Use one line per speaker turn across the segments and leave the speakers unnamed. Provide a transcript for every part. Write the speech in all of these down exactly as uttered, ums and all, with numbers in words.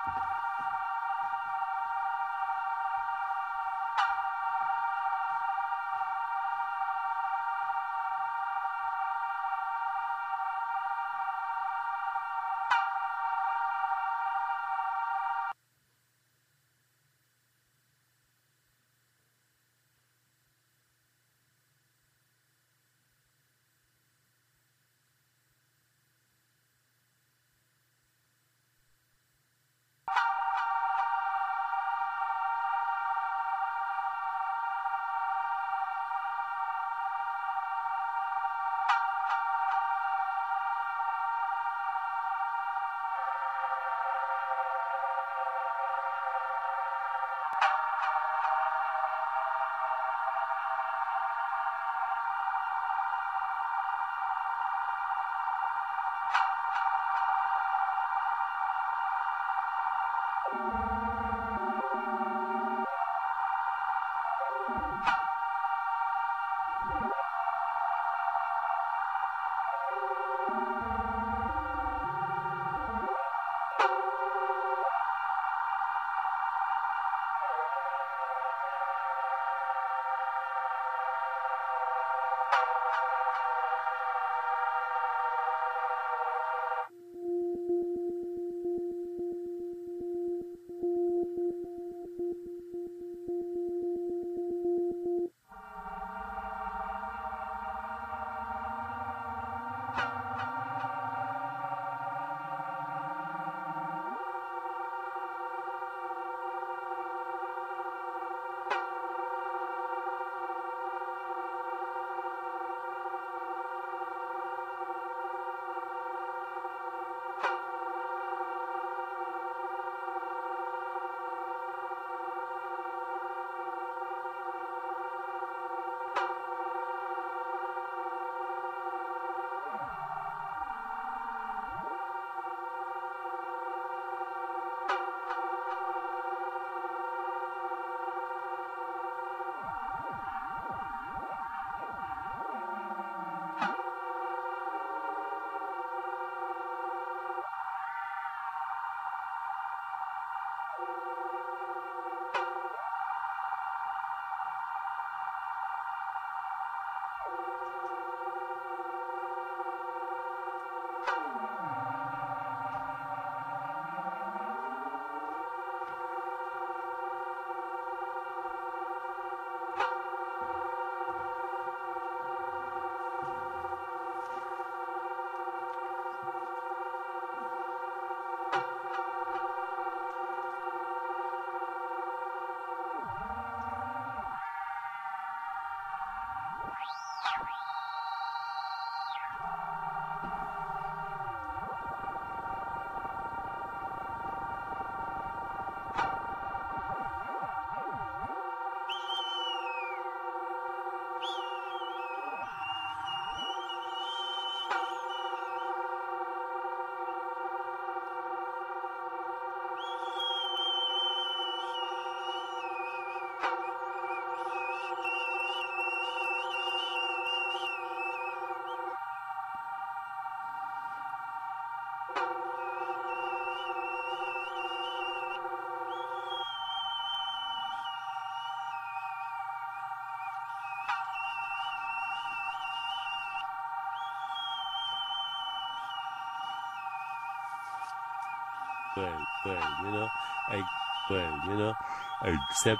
well, well, you know, I, well, you know, I accept,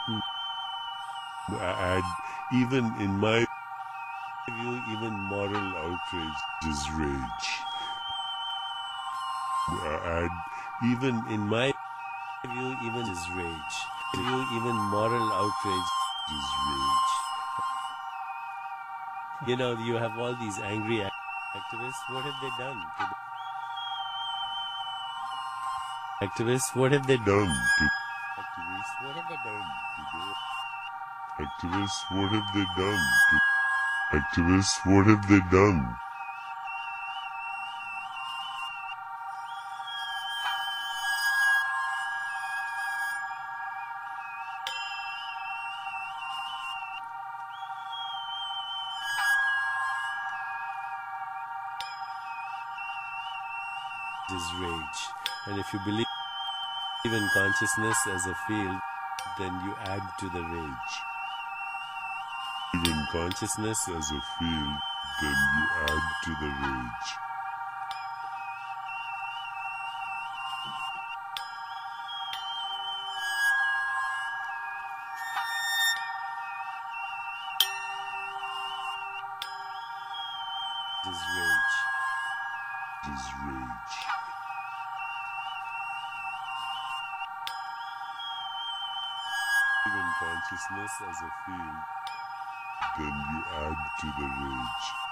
and even in my view, even moral outrage is rage. And even in my view, even is rage. View, even moral outrage is rage. You know, you have all these angry activists. What have they done to the activists? What have they done to activists? What have they done to the activists? What have they done to activists? What have they done? Is rage. And if you believe even consciousness as a field, then you add to the rage. Even consciousness as a field, then you add to the rage. It is rage. It is rage. Even consciousness as a field, then you add to the rage.